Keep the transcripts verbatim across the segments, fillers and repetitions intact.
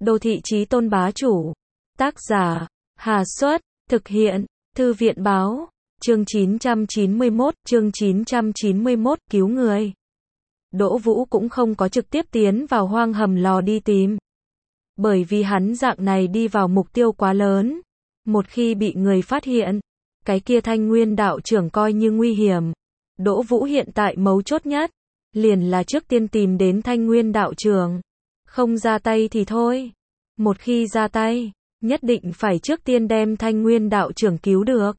Đô thị chí tôn bá chủ. Tác giả, Hà Xuất, thực hiện, Thư viện báo, chương chín trăm chín mươi mốt, chương chín trăm chín mươi mốt, cứu người. Đỗ Vũ cũng không có trực tiếp tiến vào hoang hầm lò đi tìm. Bởi vì hắn dạng này đi vào mục tiêu quá lớn. Một khi bị người phát hiện, cái kia Thanh Nguyên đạo trưởng coi như nguy hiểm. Đỗ Vũ hiện tại mấu chốt nhất, liền là trước tiên tìm đến Thanh Nguyên đạo trưởng. Không ra tay thì thôi. Một khi ra tay, nhất định phải trước tiên đem Thanh Nguyên đạo trưởng cứu được.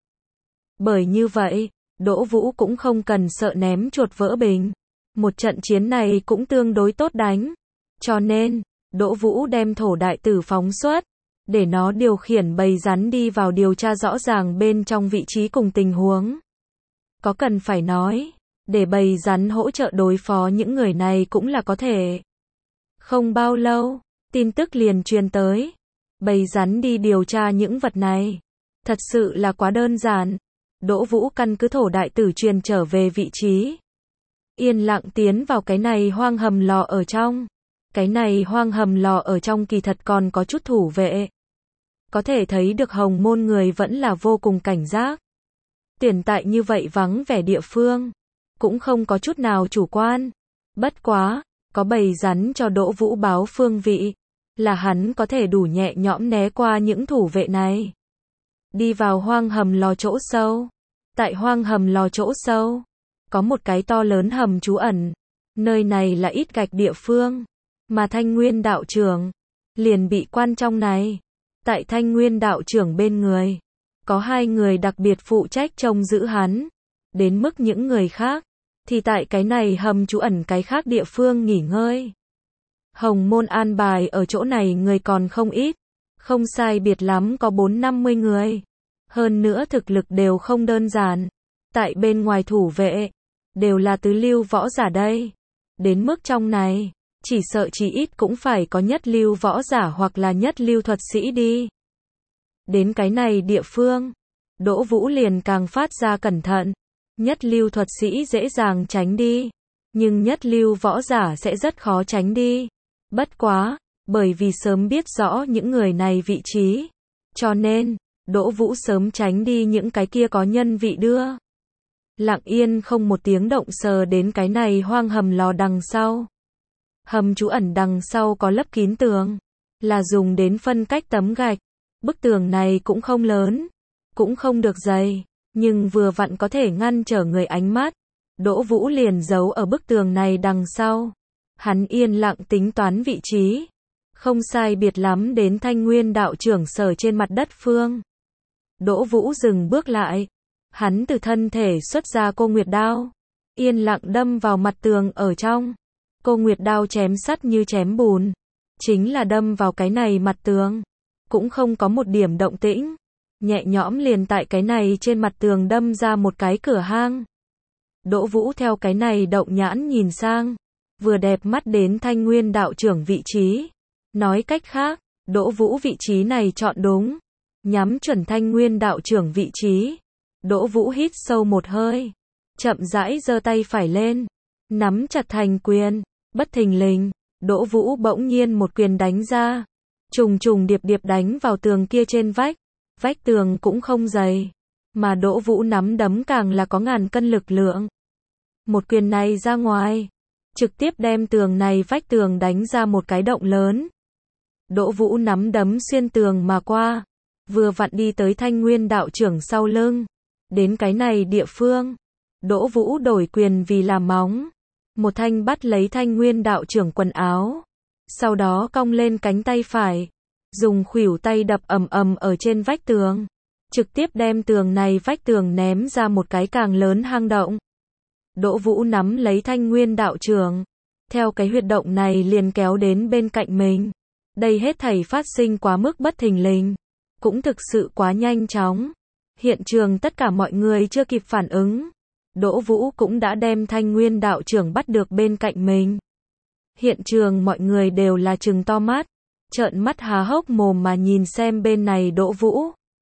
Bởi như vậy, Đỗ Vũ cũng không cần sợ ném chuột vỡ bình. Một trận chiến này cũng tương đối tốt đánh. Cho nên, Đỗ Vũ đem thổ đại tử phóng xuất, để nó điều khiển bầy rắn đi vào điều tra rõ ràng bên trong vị trí cùng tình huống. Có cần phải nói, để bầy rắn hỗ trợ đối phó những người này cũng là có thể. Không bao lâu, tin tức liền truyền tới. Bầy rắn đi điều tra những vật này. Thật sự là quá đơn giản. Đỗ Vũ căn cứ thổ đại tử truyền trở về vị trí. Yên lặng tiến vào cái này hoang hầm lò ở trong. Cái này hoang hầm lò ở trong kỳ thật còn có chút thủ vệ. Có thể thấy được Hồng Môn người vẫn là vô cùng cảnh giác. Tiền tại như vậy vắng vẻ địa phương, cũng không có chút nào chủ quan. Bất quá, có bầy rắn cho Đỗ Vũ báo phương vị, là hắn có thể đủ nhẹ nhõm né qua những thủ vệ này. Đi vào hoang hầm lò chỗ sâu. Tại hoang hầm lò chỗ sâu, có một cái to lớn hầm trú ẩn. Nơi này là ít gạch địa phương, mà Thanh Nguyên đạo trưởng liền bị quan trong này. Tại Thanh Nguyên đạo trưởng bên người, có hai người đặc biệt phụ trách trông giữ hắn. Đến mức những người khác, thì tại cái này hầm trú ẩn cái khác địa phương nghỉ ngơi. Hồng Môn an bài ở chỗ này người còn không ít. Không sai biệt lắm có bốn năm mươi người. Hơn nữa thực lực đều không đơn giản. Tại bên ngoài thủ vệ, đều là tứ lưu võ giả đây. Đến mức trong này, chỉ sợ chỉ ít cũng phải có nhất lưu võ giả hoặc là nhất lưu thuật sĩ đi. Đến cái này địa phương, Đỗ Vũ liền càng phát ra cẩn thận. Nhất lưu thuật sĩ dễ dàng tránh đi, nhưng nhất lưu võ giả sẽ rất khó tránh đi. Bất quá, bởi vì sớm biết rõ những người này vị trí, cho nên, Đỗ Vũ sớm tránh đi những cái kia có nhân vị đưa. Lặng yên không một tiếng động sờ đến cái này hoang hầm lò đằng sau. Hầm trú ẩn đằng sau có lấp kín tường, là dùng đến phân cách tấm gạch. Bức tường này cũng không lớn, cũng không được dày, nhưng vừa vặn có thể ngăn trở người ánh mắt. Đỗ Vũ liền giấu ở bức tường này đằng sau. Hắn yên lặng tính toán vị trí. Không sai biệt lắm đến Thanh Nguyên đạo trưởng sở trên mặt đất phương. Đỗ Vũ dừng bước lại. Hắn từ thân thể xuất ra cô Nguyệt đao. Yên lặng đâm vào mặt tường ở trong. Cô Nguyệt đao chém sắt như chém bùn. Chính là đâm vào cái này mặt tường. Cũng không có một điểm động tĩnh. Nhẹ nhõm liền tại cái này trên mặt tường đâm ra một cái cửa hang. Đỗ Vũ theo cái này động nhãn nhìn sang. Vừa đẹp mắt đến Thanh Nguyên đạo trưởng vị trí. Nói cách khác, Đỗ Vũ vị trí này chọn đúng. Nhắm chuẩn Thanh Nguyên đạo trưởng vị trí. Đỗ Vũ hít sâu một hơi. Chậm rãi giơ tay phải lên. Nắm chặt thành quyền. Bất thình lình, Đỗ Vũ bỗng nhiên một quyền đánh ra. Trùng trùng điệp điệp đánh vào tường kia trên vách. Vách tường cũng không dày. Mà Đỗ Vũ nắm đấm càng là có ngàn cân lực lượng. Một quyền này ra ngoài. Trực tiếp đem tường này vách tường đánh ra một cái động lớn. Đỗ Vũ nắm đấm xuyên tường mà qua. Vừa vặn đi tới Thanh Nguyên đạo trưởng sau lưng. Đến cái này địa phương. Đỗ Vũ đổi quyền vì làm móng. Một thanh bắt lấy Thanh Nguyên đạo trưởng quần áo. Sau đó cong lên cánh tay phải. Dùng khuỷu tay đập ầm ầm ở trên vách tường. Trực tiếp đem tường này vách tường ném ra một cái càng lớn hang động. Đỗ Vũ nắm lấy Thanh Nguyên đạo trưởng. Theo cái huyệt động này liền kéo đến bên cạnh mình. Đây hết thảy phát sinh quá mức bất thình lình. Cũng thực sự quá nhanh chóng. Hiện trường tất cả mọi người chưa kịp phản ứng. Đỗ Vũ cũng đã đem Thanh Nguyên đạo trưởng bắt được bên cạnh mình. Hiện trường mọi người đều là trừng to mắt. Trợn mắt há hốc mồm mà nhìn xem bên này Đỗ Vũ.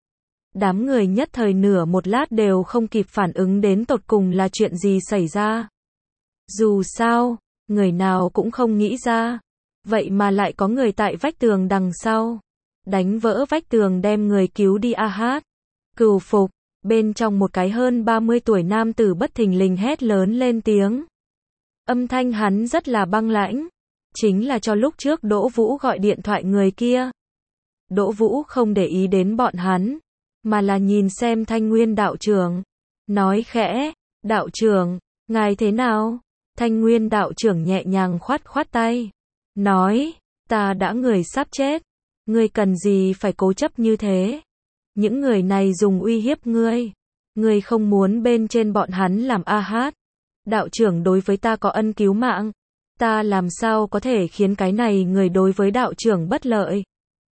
Đám người nhất thời nửa một lát đều không kịp phản ứng đến tột cùng là chuyện gì xảy ra. Dù sao, người nào cũng không nghĩ ra. Vậy mà lại có người tại vách tường đằng sau. Đánh vỡ vách tường đem người cứu đi a hát. Cừu phục, bên trong một cái hơn ba mươi tuổi nam tử bất thình lình hét lớn lên tiếng. Âm thanh hắn rất là băng lãnh. Chính là cho lúc trước Đỗ Vũ gọi điện thoại người kia. Đỗ Vũ không để ý đến bọn hắn, mà là nhìn xem Thanh Nguyên đạo trưởng. Nói khẽ, đạo trưởng, ngài thế nào? Thanh Nguyên đạo trưởng nhẹ nhàng khoát khoát tay. Nói, ta đã người sắp chết. Ngươi cần gì phải cố chấp như thế? Những người này dùng uy hiếp ngươi. Ngươi không muốn bên trên bọn hắn làm a hát. Đạo trưởng đối với ta có ân cứu mạng. Ta làm sao có thể khiến cái này người đối với đạo trưởng bất lợi?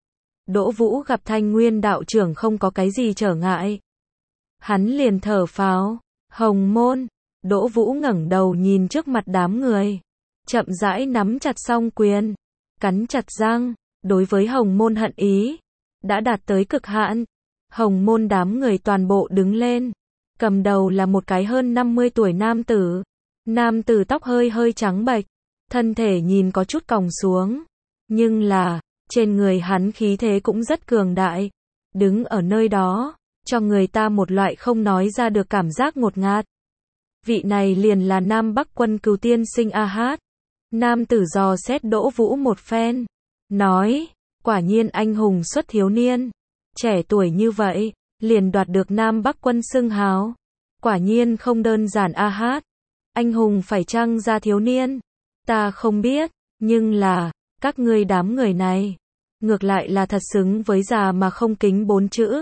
Đỗ Vũ gặp Thanh Nguyên đạo trưởng không có cái gì trở ngại. Hắn liền thở phào. Hồng Môn. Đỗ Vũ ngẩng đầu nhìn trước mặt đám người. Chậm rãi nắm chặt song quyền. Cắn chặt răng. Đối với Hồng Môn hận ý. Đã đạt tới cực hạn. Hồng Môn đám người toàn bộ đứng lên. Cầm đầu là một cái hơn năm mươi tuổi nam tử. Nam tử tóc hơi hơi trắng bệch. Thân thể nhìn có chút còng xuống. Nhưng là, trên người hắn khí thế cũng rất cường đại. Đứng ở nơi đó, cho người ta một loại không nói ra được cảm giác ngột ngạt. Vị này liền là Nam Bắc Quân Cừu tiên sinh a hát. Nam tử dò xét Đỗ Vũ một phen. Nói, quả nhiên anh hùng xuất thiếu niên. Trẻ tuổi như vậy, liền đoạt được Nam Bắc Quân xưng hào. Quả nhiên không đơn giản a hát. Anh hùng phải chăng ra thiếu niên? Ta không biết, nhưng là, các ngươi đám người này, ngược lại là thật xứng với già mà không kính bốn chữ.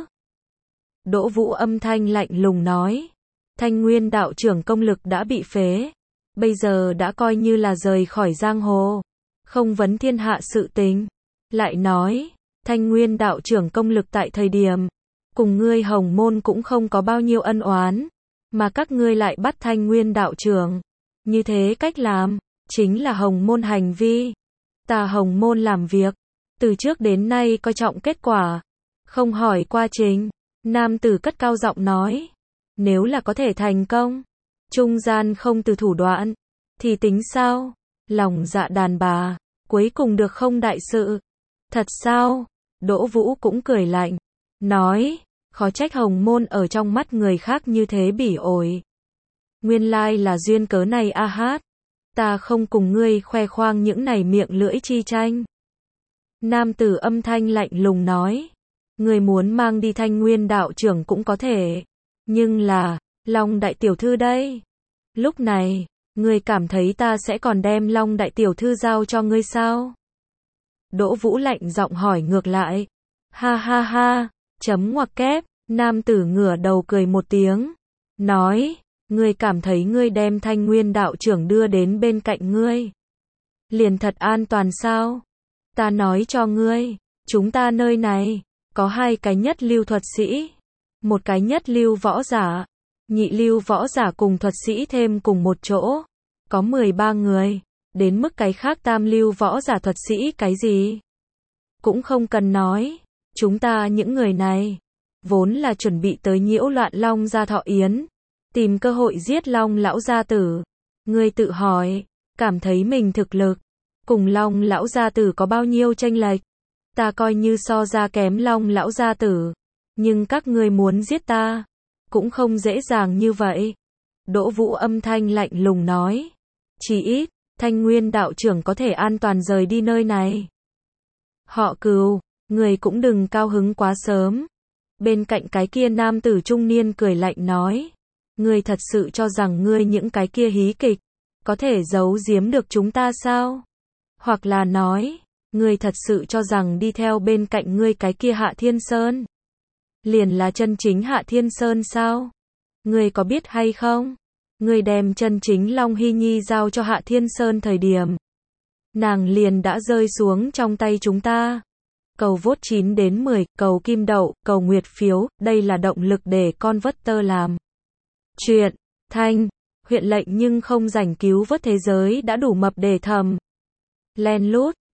Đỗ Vũ âm thanh lạnh lùng nói. Thanh Nguyên đạo trưởng công lực đã bị phế. Bây giờ đã coi như là rời khỏi giang hồ. Không vấn thiên hạ sự tình. Lại nói, Thanh Nguyên đạo trưởng công lực tại thời điểm. Cùng ngươi Hồng Môn cũng không có bao nhiêu ân oán. Mà các ngươi lại bắt Thanh Nguyên đạo trưởng. Như thế cách làm, chính là Hồng Môn hành vi. Ta Hồng Môn làm việc. Từ trước đến nay coi trọng kết quả. Không hỏi quá trình. Nam tử cất cao giọng nói. Nếu là có thể thành công. Trung gian không từ thủ đoạn. Thì tính sao? Lòng dạ đàn bà. Cuối cùng được không đại sự? Thật sao? Đỗ Vũ cũng cười lạnh. Nói. Khó trách Hồng Môn ở trong mắt người khác như thế bỉ ổi. Nguyên lai là duyên cớ này a hát. Ta không cùng ngươi khoe khoang những này miệng lưỡi chi tranh. Nam tử âm thanh lạnh lùng nói. Ngươi muốn mang đi Thanh Nguyên đạo trưởng cũng có thể. Nhưng là, Long đại tiểu thư đây. Lúc này, ngươi cảm thấy ta sẽ còn đem Long đại tiểu thư giao cho ngươi sao? Đỗ Vũ lạnh giọng hỏi ngược lại. Ha ha ha, chấm ngoặc kép, nam tử ngửa đầu cười một tiếng. Nói, ngươi cảm thấy ngươi đem Thanh Nguyên đạo trưởng đưa đến bên cạnh ngươi. Liền thật an toàn sao? Ta nói cho ngươi, chúng ta nơi này, có hai cái nhất lưu thuật sĩ. Một cái nhất lưu võ giả, nhị lưu võ giả cùng thuật sĩ thêm cùng một chỗ. Có mười ba người, đến mức cái khác tam lưu võ giả thuật sĩ cái gì? Cũng không cần nói, chúng ta những người này, vốn là chuẩn bị tới nhiễu loạn Long gia thọ yến. Tìm cơ hội giết Long lão gia tử. Ngươi tự hỏi, cảm thấy mình thực lực, cùng Long lão gia tử có bao nhiêu chênh lệch? Ta coi như so ra kém Long lão gia tử. Nhưng các ngươi muốn giết ta, cũng không dễ dàng như vậy. Đỗ Vũ âm thanh lạnh lùng nói. Chỉ ít, Thanh Nguyên đạo trưởng có thể an toàn rời đi nơi này. Họ Cừu, người cũng đừng cao hứng quá sớm. Bên cạnh cái kia nam tử trung niên cười lạnh nói. Ngươi thật sự cho rằng ngươi những cái kia hí kịch, có thể giấu giếm được chúng ta sao? Hoặc là nói, ngươi thật sự cho rằng đi theo bên cạnh ngươi cái kia Hạ Thiên Sơn, liền là chân chính Hạ Thiên Sơn sao? Ngươi có biết hay không? Ngươi đem chân chính Long Hy Nhi giao cho Hạ Thiên Sơn thời điểm, nàng liền đã rơi xuống trong tay chúng ta. Cầu vote chín đến mười, cầu kim đậu, cầu nguyệt phiếu, đây là động lực để con vớt tơ làm chuyện. Thanh, huyện lệnh nhưng không rảnh cứu vớt thế giới đã đủ mập để thầm. Len lút.